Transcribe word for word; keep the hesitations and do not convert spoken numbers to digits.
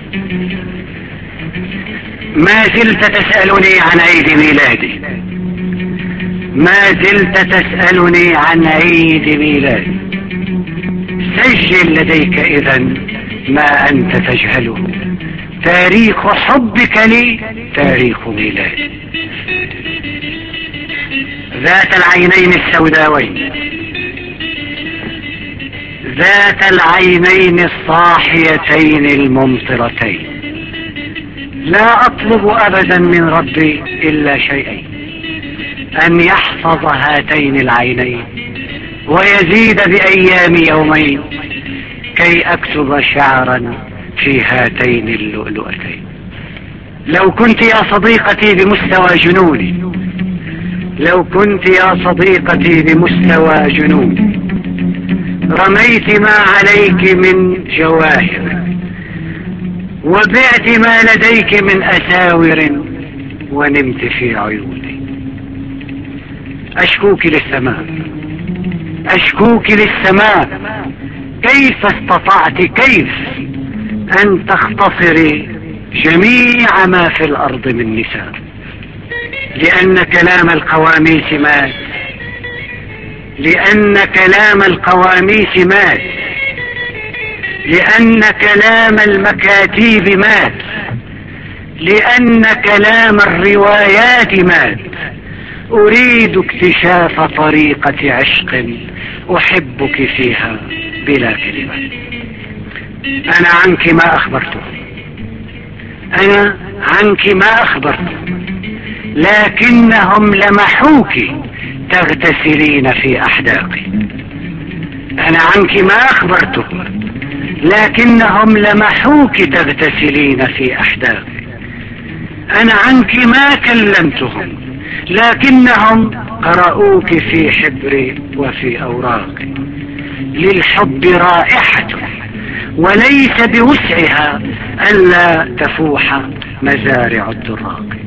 ما زلت تسألني عن عيد ميلادي، ما زلت تسألني عن عيد ميلادي. سجل لديك إذن ما أنت تجهله، تاريخ حبك لي تاريخ ميلادي. ذات العينين السوداوين، ذات العينين الصاحيتين الممطرتين، لا أطلب أبدا من ربي إلا شيئين: أن يحفظ هاتين العينين ويزيد بأيام يومين كي أكتب شعرا في هاتين اللؤلؤتين. لو كنت يا صديقتي بمستوى جنوني، لو كنت يا صديقتي بمستوى جنوني، رميت ما عليك من جواهر وبعت ما لديك من أساور ونمت في عيوني. أشكوك للسماء، أشكوك للسماء، كيف استطعت كيف أن تختصري جميع ما في الأرض من نساء؟ لأن كلام القواميس مات، لأن كلام القواميس مات، لأن كلام المكاتيب مات، لأن كلام الروايات مات. أريد اكتشاف طريقة عشق أحبك فيها بلا كلمات. أنا عنك ما أخبرته، أنا عنك ما أخبرته، لكنهم لمحوك تغتسلين في أحداقي. أنا عنك ما أخبرته، لكنهم لمحوك تغتسلين في أحداقي. أنا عنك ما كلمتهم، لكنهم قرأوك في حبري وفي أوراقي. للحب رائحة وليس بوسعها ألا تفوح مزارع الدراق.